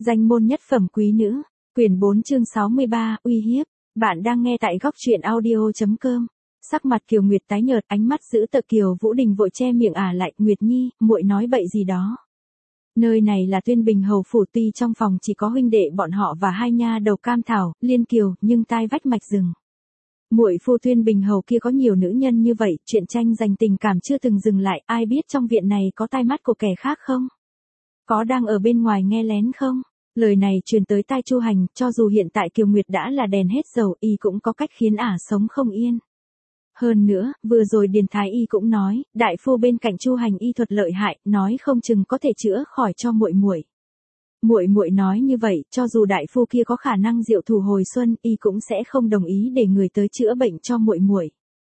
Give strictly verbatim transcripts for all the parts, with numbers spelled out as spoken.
Danh môn nhất phẩm quý nữ, quyển bốn chương sáu mươi ba, uy hiếp. Bạn đang nghe tại góc truyện audio chấm com. Sắc mặt Kiều Nguyệt tái nhợt, ánh mắt giữ tợn. Kiều Vũ Đình vội che miệng ả lại, "Nguyệt Nhi, muội nói bậy gì đó? Nơi này là Tuyên Bình hầu phủ, tuy trong phòng chỉ có huynh đệ bọn họ và hai nha đầu Cam Thảo, Liên Kiều, nhưng tai vách mạch rừng. Muội phu Tuyên Bình hầu kia có nhiều nữ nhân như vậy, chuyện tranh giành tình cảm chưa từng dừng lại, ai biết trong viện này có tai mắt của kẻ khác không? Có đang ở bên ngoài nghe lén không?" Lời này truyền tới tai Chu Hành, cho dù hiện tại Kiều Nguyệt đã là đèn hết dầu, y cũng có cách khiến ả sống không yên. Hơn nữa, vừa rồi Điền Thái y cũng nói, đại phu bên cạnh Chu Hành y thuật lợi hại, nói không chừng có thể chữa khỏi cho muội muội. Muội muội nói như vậy, cho dù đại phu kia có khả năng diệu thủ hồi xuân, y cũng sẽ không đồng ý để người tới chữa bệnh cho muội muội.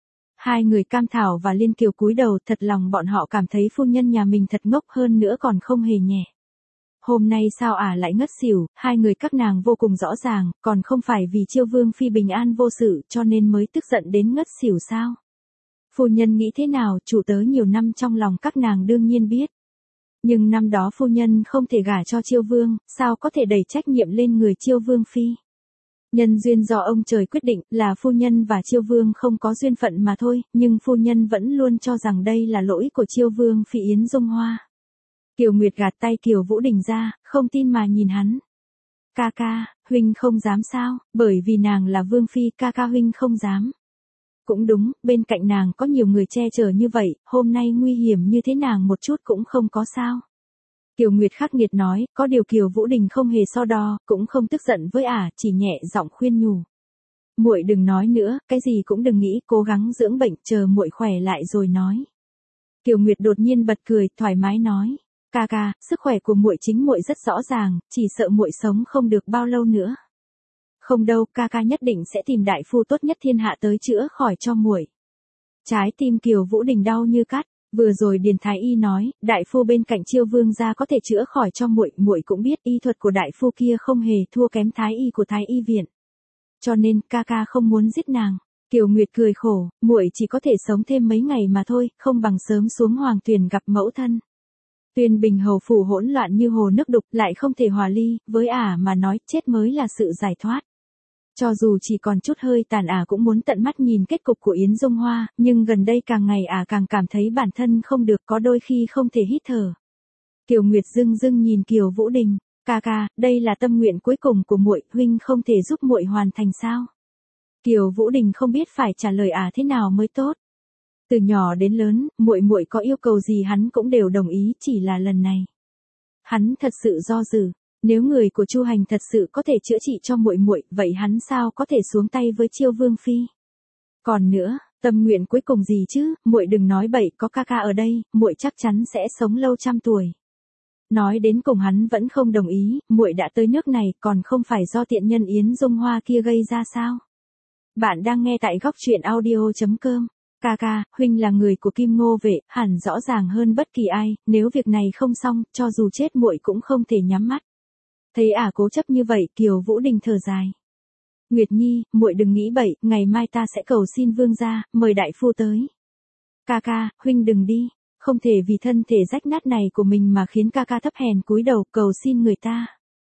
Hai người Cam Thảo và Liên Kiều cúi đầu, thật lòng bọn họ cảm thấy phu nhân nhà mình thật ngốc, hơn nữa còn không hề nhẹ. Hôm nay sao ả lại ngất xỉu, hai người các nàng vô cùng rõ ràng, còn không phải vì Chiêu Vương phi bình an vô sự cho nên mới tức giận đến ngất xỉu sao? Phu nhân nghĩ thế nào, chủ tớ nhiều năm trong lòng các nàng đương nhiên biết. Nhưng năm đó phu nhân không thể gả cho Chiêu Vương, sao có thể đẩy trách nhiệm lên người Chiêu Vương phi? Nhân duyên do ông trời quyết định, là phu nhân và Chiêu Vương không có duyên phận mà thôi, nhưng phu nhân vẫn luôn cho rằng đây là lỗi của Chiêu Vương phi Yến Dung Hoa. Kiều Nguyệt gạt tay Kiều Vũ Đình ra, không tin mà nhìn hắn. "Ca ca, huynh không dám sao?" "Bởi vì nàng là vương phi, ca ca huynh không dám." "Cũng đúng, bên cạnh nàng có nhiều người che chở như vậy, hôm nay nguy hiểm như thế nàng một chút cũng không có sao." Kiều Nguyệt khắc nghiệt nói, có điều Kiều Vũ Đình không hề so đo, cũng không tức giận với ả, chỉ nhẹ giọng khuyên nhủ. "Muội đừng nói nữa, cái gì cũng đừng nghĩ, cố gắng dưỡng bệnh, chờ muội khỏe lại rồi nói." Kiều Nguyệt đột nhiên bật cười, thoải mái nói. "Ca ca, sức khỏe của muội chính muội rất rõ ràng, chỉ sợ muội sống không được bao lâu nữa." "Không đâu, ca ca nhất định sẽ tìm đại phu tốt nhất thiên hạ tới chữa khỏi cho muội." Trái tim Kiều Vũ Đình đau như cắt, vừa rồi Điền Thái y nói, đại phu bên cạnh Chiêu Vương gia có thể chữa khỏi cho muội, muội cũng biết y thuật của đại phu kia không hề thua kém Thái y của Thái y viện. Cho nên, ca ca không muốn giết nàng. Kiều Nguyệt cười khổ, muội chỉ có thể sống thêm mấy ngày mà thôi, không bằng sớm xuống Hoàng Tuyền gặp mẫu thân. Tuyên Bình hầu phủ hỗn loạn như hồ nước đục, lại không thể hòa ly, với ả mà nói, chết mới là sự giải thoát. Cho dù chỉ còn chút hơi tàn, ả cũng muốn tận mắt nhìn kết cục của Yến Dung Hoa, nhưng gần đây càng ngày ả càng cảm thấy bản thân không được, có đôi khi không thể hít thở. Kiều Nguyệt dưng dưng nhìn Kiều Vũ Đình, "Ca ca, đây là tâm nguyện cuối cùng của muội, huynh không thể giúp muội hoàn thành sao?" Kiều Vũ Đình không biết phải trả lời ả thế nào mới tốt. Từ nhỏ đến lớn, muội muội có yêu cầu gì hắn cũng đều đồng ý, chỉ là lần này hắn thật sự do dự, nếu người của Chu Hành thật sự có thể chữa trị cho muội muội, vậy hắn sao có thể xuống tay với Chiêu Vương phi? Còn nữa, tâm nguyện cuối cùng gì chứ, muội đừng nói bậy, có ca ca ở đây, muội chắc chắn sẽ sống lâu trăm tuổi. Nói đến cùng hắn vẫn không đồng ý, muội đã tới nước này, còn không phải do tiện nhân Yến Dung Hoa kia gây ra sao? Bạn đang nghe tại góc truyện audio chấm com. "Ca ca, huynh là người của Kim Ngô vệ, hẳn rõ ràng hơn bất kỳ ai, nếu việc này không xong, cho dù chết muội cũng không thể nhắm mắt." Thấy ả cố chấp như vậy, Kiều Vũ Đình thở dài. "Nguyệt Nhi, muội đừng nghĩ bậy, ngày mai ta sẽ cầu xin vương gia, mời đại phu tới." "Ca ca, huynh đừng đi, không thể vì thân thể rách nát này của mình mà khiến ca ca thấp hèn cúi đầu cầu xin người ta.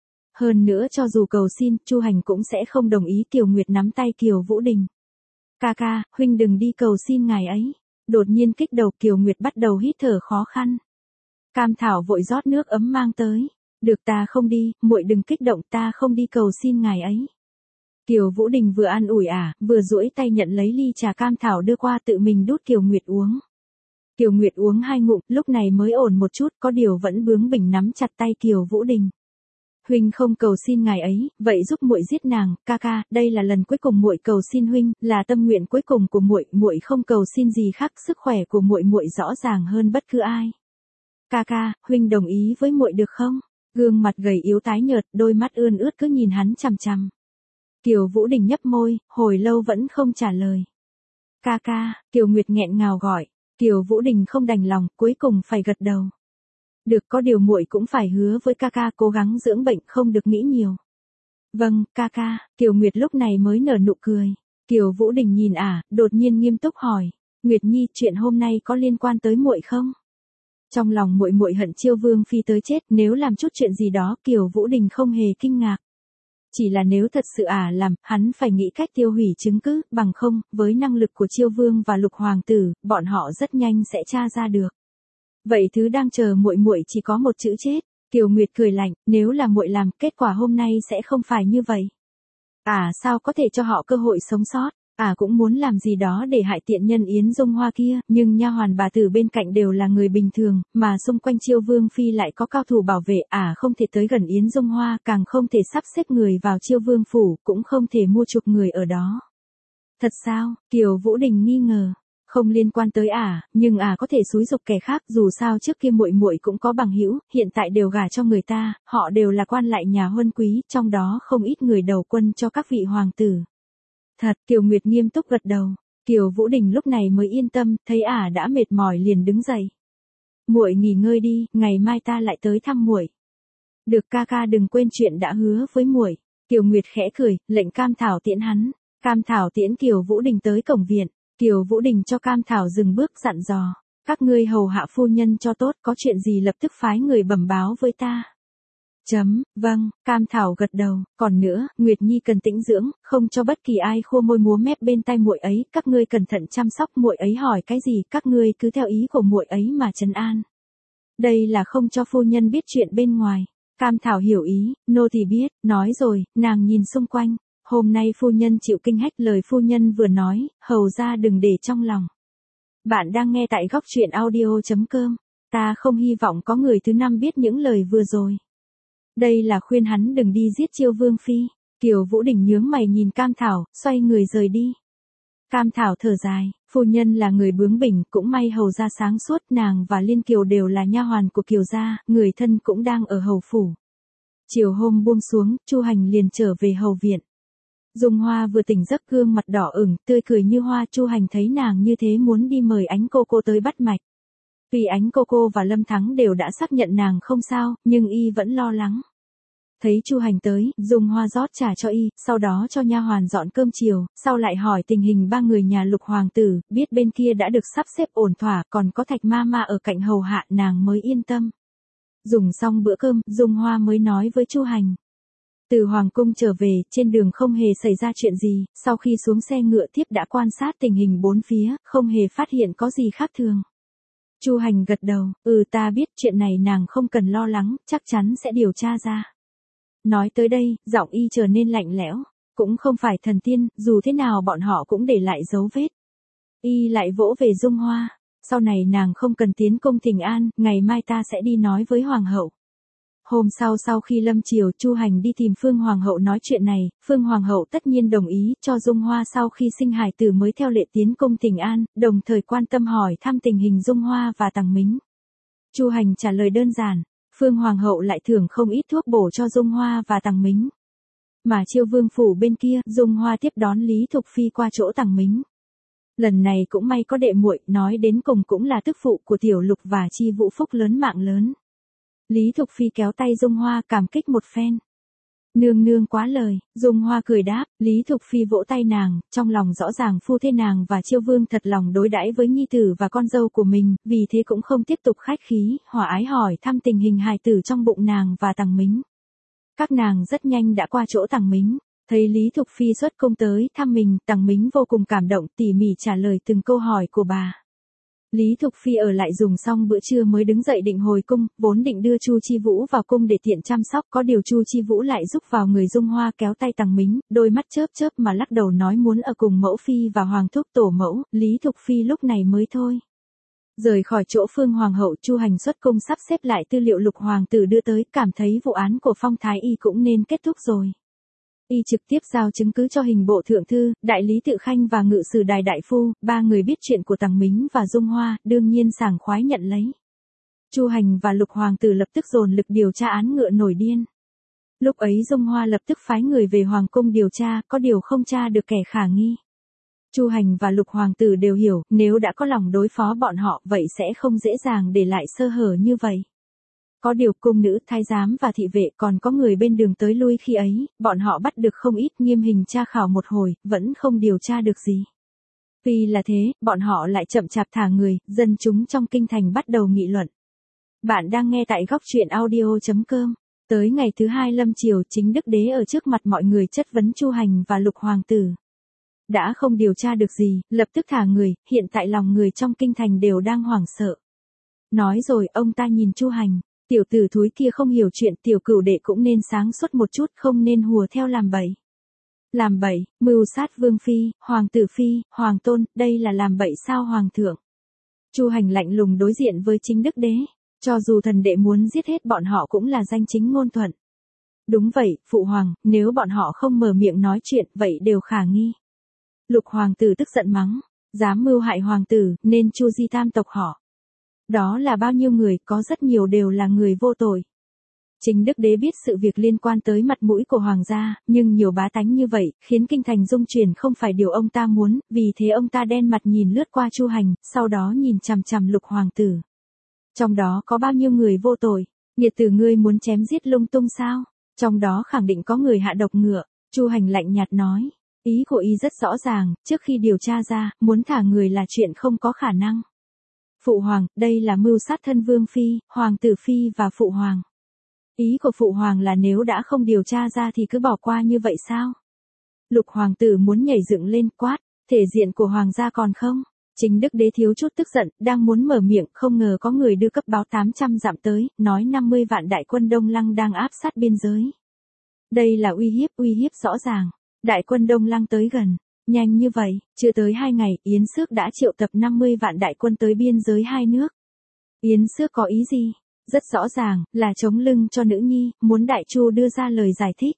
Hơn nữa cho dù cầu xin, Chu Hành cũng sẽ không đồng ý." Kiều Nguyệt nắm tay Kiều Vũ Đình. "Ca ca, huynh đừng đi cầu xin ngài ấy." Đột nhiên kích đầu, Kiều Nguyệt bắt đầu hít thở khó khăn. Cam Thảo vội rót nước ấm mang tới. "Được, ta không đi, muội đừng kích động, ta không đi cầu xin ngài ấy." Kiều Vũ Đình vừa an ủi ả, vừa duỗi tay nhận lấy ly trà Cam Thảo đưa qua, tự mình đút Kiều Nguyệt uống. Kiều Nguyệt uống hai ngụm, lúc này mới ổn một chút, có điều vẫn bướng bỉnh nắm chặt tay Kiều Vũ Đình. "Huynh không cầu xin ngài ấy, vậy giúp muội giết nàng, ca ca, đây là lần cuối cùng muội cầu xin huynh, là tâm nguyện cuối cùng của muội, muội không cầu xin gì khác, sức khỏe của muội muội rõ ràng hơn bất cứ ai. Ca ca, huynh đồng ý với muội được không?" Gương mặt gầy yếu tái nhợt, đôi mắt ươn ướt cứ nhìn hắn chằm chằm. Kiều Vũ Đình nhấp môi, hồi lâu vẫn không trả lời. "Ca ca," Kiều Nguyệt nghẹn ngào gọi. Kiều Vũ Đình không đành lòng, cuối cùng phải gật đầu. "Được, có điều muội cũng phải hứa với ca ca cố gắng dưỡng bệnh, không được nghĩ nhiều." "Vâng, ca ca." Kiều Nguyệt lúc này mới nở nụ cười. Kiều Vũ Đình nhìn ả, đột nhiên nghiêm túc hỏi, "Nguyệt Nhi, chuyện hôm nay có liên quan tới muội không?" Trong lòng muội muội hận Chiêu Vương phi tới chết, nếu làm chút chuyện gì đó, Kiều Vũ Đình không hề kinh ngạc. Chỉ là nếu thật sự ả à làm, hắn phải nghĩ cách tiêu hủy chứng cứ, bằng không, với năng lực của Chiêu Vương và Lục hoàng tử, bọn họ rất nhanh sẽ tra ra được. Vậy thứ đang chờ muội muội chỉ có một chữ chết. Kiều Nguyệt cười lạnh, nếu là muội làm, kết quả hôm nay sẽ không phải như vậy. À sao có thể cho họ cơ hội sống sót, à cũng muốn làm gì đó để hại tiện nhân Yến Dung Hoa kia, nhưng nha hoàn bà tử bên cạnh đều là người bình thường, mà xung quanh Chiêu Vương phi lại có cao thủ bảo vệ, à không thể tới gần Yến Dung Hoa, càng không thể sắp xếp người vào Chiêu Vương phủ, cũng không thể mua chuộc người ở đó. Thật sao? Kiều Vũ Đình nghi ngờ. Không liên quan tới ả, à, nhưng ả à có thể xúi giục kẻ khác, dù sao trước kia muội muội cũng có bằng hữu, hiện tại đều gả cho người ta, họ đều là quan lại nhà huân quý, trong đó không ít người đầu quân cho các vị hoàng tử. Thật, Kiều Nguyệt nghiêm túc gật đầu. Kiều Vũ Đình lúc này mới yên tâm, thấy ả à đã mệt mỏi liền đứng dậy. Muội nghỉ ngơi đi, ngày mai ta lại tới thăm muội. Được, ca ca đừng quên chuyện đã hứa với muội. Kiều Nguyệt khẽ cười, lệnh Cam Thảo tiễn hắn. Cam Thảo tiễn Kiều Vũ Đình tới cổng viện. Kiều Vũ Đình cho Cam Thảo dừng bước dặn dò, các ngươi hầu hạ phu nhân cho tốt, có chuyện gì lập tức phái người bẩm báo với ta. Chấm, vâng, Cam Thảo gật đầu, còn nữa, Nguyệt Nhi cần tĩnh dưỡng, không cho bất kỳ ai khua môi múa mép bên tai muội ấy, các ngươi cẩn thận chăm sóc muội ấy, hỏi cái gì, các ngươi cứ theo ý của muội ấy mà trấn an. Đây là không cho phu nhân biết chuyện bên ngoài. Cam Thảo hiểu ý, nô tỳ biết, nói rồi, nàng nhìn xung quanh. Hôm nay phu nhân chịu kinh hách, lời phu nhân vừa nói, hầu ra đừng để trong lòng. Bạn đang nghe tại góc truyện audio chấm com. Ta không hy vọng có người thứ năm biết những lời vừa rồi. Đây là khuyên hắn đừng đi giết Chiêu Vương phi. Kiều Vũ Đình nhướng mày nhìn Cam Thảo, xoay người rời đi. Cam Thảo thở dài, phu nhân là người bướng bỉnh, cũng may hầu ra sáng suốt, nàng và Liên Kiều đều là nha hoàn của Kiều gia, người thân cũng đang ở hầu phủ. Chiều hôm buông xuống, Chu Hành liền trở về hầu viện. Dung Hoa vừa tỉnh giấc, gương mặt đỏ ửng, tươi cười như hoa. Chu Hành thấy nàng như thế muốn đi mời Ánh Cô Cô tới bắt mạch. Tuy Ánh Cô Cô và Lâm Thắng đều đã xác nhận nàng không sao, nhưng y vẫn lo lắng. Thấy Chu Hành tới, Dung Hoa rót trà cho y, sau đó cho nha hoàn dọn cơm chiều, sau lại hỏi tình hình ba người nhà Lục hoàng tử, biết bên kia đã được sắp xếp ổn thỏa, còn có Thạch ma ma ở cạnh hầu hạ, nàng mới yên tâm. Dùng xong bữa cơm, Dung Hoa mới nói với Chu Hành. Từ hoàng cung trở về, trên đường không hề xảy ra chuyện gì, sau khi xuống xe ngựa tiếp đã quan sát tình hình bốn phía, không hề phát hiện có gì khác thường. Chu Hành gật đầu, ừ ta biết, chuyện này nàng không cần lo lắng, chắc chắn sẽ điều tra ra. Nói tới đây, giọng y trở nên lạnh lẽo, cũng không phải thần tiên, dù thế nào bọn họ cũng để lại dấu vết. Y lại vỗ về Dung Hoa, sau này nàng không cần tiến cung thỉnh an, ngày mai ta sẽ đi nói với hoàng hậu. Hôm sau sau khi lâm chiều, Chu Hành đi tìm Phương Hoàng hậu nói chuyện này, Phương Hoàng hậu tất nhiên đồng ý, cho Dung Hoa sau khi sinh hài tử mới theo lệ tiến cung thỉnh an, đồng thời quan tâm hỏi thăm tình hình Dung Hoa và Tằng Mính. Chu Hành trả lời đơn giản, Phương Hoàng hậu lại thưởng không ít thuốc bổ cho Dung Hoa và Tằng Mính. Mà Chiêu Vương phủ bên kia, Dung Hoa tiếp đón Lý Thục Phi qua chỗ Tằng Mính. Lần này cũng may có đệ muội, nói đến cùng cũng là tức phụ của Tiểu Lục và Chi Vũ phúc lớn mạng lớn. Lý Thục Phi kéo tay Dung Hoa cảm kích một phen. Nương nương quá lời, Dung Hoa cười đáp, Lý Thục Phi vỗ tay nàng, trong lòng rõ ràng phu thê nàng và Chiêu Vương thật lòng đối đãi với nhi tử và con dâu của mình, vì thế cũng không tiếp tục khách khí, hòa ái hỏi thăm tình hình hài tử trong bụng nàng và Tằng Mính. Các nàng rất nhanh đã qua chỗ Tằng Mính, thấy Lý Thục Phi xuất cung tới thăm mình, Tằng Mính vô cùng cảm động, tỉ mỉ trả lời từng câu hỏi của bà. Lý Thục Phi ở lại dùng xong bữa trưa mới đứng dậy định hồi cung, vốn định đưa Chu Chi Vũ vào cung để tiện chăm sóc, có điều Chu Chi Vũ lại giúp vào người Dung Hoa kéo tay Tằng Mính, đôi mắt chớp chớp mà lắc đầu nói muốn ở cùng mẫu phi và hoàng thúc tổ mẫu, Lý Thục Phi lúc này mới thôi. Rời khỏi chỗ Phương Hoàng hậu, Chu Hành xuất cung sắp xếp lại tư liệu Lục hoàng tử đưa tới, cảm thấy vụ án của Phong Thái Y cũng nên kết thúc rồi. Y trực tiếp giao chứng cứ cho hình bộ thượng thư, đại lý Tự Khanh và ngự sử đài đại phu, ba người biết chuyện của Tằng Mính và Dung Hoa, đương nhiên sảng khoái nhận lấy. Chu Hành và Lục hoàng tử lập tức dồn lực điều tra án ngựa nổi điên. Lúc ấy Dung Hoa lập tức phái người về hoàng cung điều tra, có điều không tra được kẻ khả nghi. Chu Hành và Lục hoàng tử đều hiểu, nếu đã có lòng đối phó bọn họ, vậy sẽ không dễ dàng để lại sơ hở như vậy. Có điều cung nữ, thái giám và thị vệ còn có người bên đường tới lui khi ấy, bọn họ bắt được không ít, nghiêm hình tra khảo một hồi, vẫn không điều tra được gì. Tuy là thế, bọn họ lại chậm chạp thả người, dân chúng trong kinh thành bắt đầu nghị luận. Bạn đang nghe tại góc truyện audio chấm com. Tới ngày thứ hai lâm chiều, chính đức đế ở trước mặt mọi người chất vấn Chu Hành và Lục hoàng tử. Đã không điều tra được gì, lập tức thả người, hiện tại lòng người trong kinh thành đều đang hoảng sợ. Nói rồi ông ta nhìn Chu Hành, tiểu tử thúi kia không hiểu chuyện, tiểu cửu đệ cũng nên sáng suốt một chút, không nên hùa theo làm bậy. Làm bậy, mưu sát vương phi, hoàng tử phi, hoàng tôn, đây là làm bậy sao hoàng thượng? Chu Hành lạnh lùng đối diện với chính đức đế, cho dù thần đệ muốn giết hết bọn họ cũng là danh chính ngôn thuận. Đúng vậy, phụ hoàng, nếu bọn họ không mở miệng nói chuyện, vậy đều khả nghi. Lục hoàng tử tức giận mắng, dám mưu hại hoàng tử, nên chu di tam tộc họ. Đó là bao nhiêu người, có rất nhiều đều là người vô tội. Chính đức đế biết sự việc liên quan tới mặt mũi của hoàng gia, nhưng nhiều bá tánh như vậy, khiến kinh thành rung chuyển không phải điều ông ta muốn, vì thế ông ta đen mặt nhìn lướt qua Chu Hành, sau đó nhìn chằm chằm Lục hoàng tử. Trong đó có bao nhiêu người vô tội, nghiệt tử ngươi muốn chém giết lung tung sao? Trong đó khẳng định có người hạ độc ngựa. Chu Hành lạnh nhạt nói, ý của y rất rõ ràng, trước khi điều tra ra, muốn thả người là chuyện không có khả năng. Phụ hoàng, đây là mưu sát thân vương phi, hoàng tử phi và phụ hoàng. Ý của phụ hoàng là nếu đã không điều tra ra thì cứ bỏ qua như vậy sao? Lục hoàng tử muốn nhảy dựng lên quát, thể diện của hoàng gia còn không? Chính đức đế thiếu chút tức giận, đang muốn mở miệng, không ngờ có người đưa cấp báo tám trăm dặm tới, nói năm mươi vạn đại quân Đông Lăng đang áp sát biên giới. Đây là uy hiếp, uy hiếp rõ ràng. Đại quân Đông Lăng tới gần, nhanh như vậy, chưa tới hai ngày, Yến Xước đã triệu tập năm mươi vạn đại quân tới biên giới hai nước. Yến Xước có ý gì? Rất rõ ràng, là chống lưng cho nữ nhi, muốn Đại Chu đưa ra lời giải thích.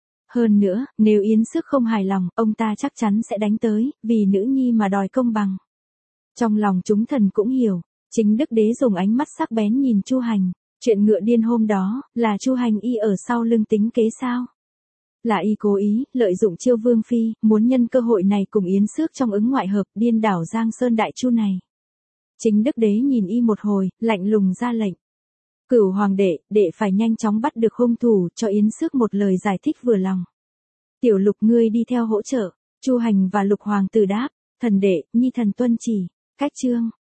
Hơn nữa, nếu Yến Xước không hài lòng, ông ta chắc chắn sẽ đánh tới, vì nữ nhi mà đòi công bằng. Trong lòng chúng thần cũng hiểu, chính đức đế dùng ánh mắt sắc bén nhìn Chu Hành, chuyện ngựa điên hôm đó, là Chu Hành y ở sau lưng tính kế sao? Là y cố ý, lợi dụng chiêu vương phi, muốn nhân cơ hội này cùng Yến Xước trong ứng ngoại hợp, điên đảo Giang Sơn Đại Chu này. Chính đức đế nhìn y một hồi, lạnh lùng ra lệnh. Cửu hoàng đệ, đệ phải nhanh chóng bắt được hung thủ, cho Yến Xước một lời giải thích vừa lòng. Tiểu Lục ngươi đi theo hỗ trợ. Chu Hành và Lục hoàng tử đáp, thần đệ, nhi thần tuân chỉ. Cách chương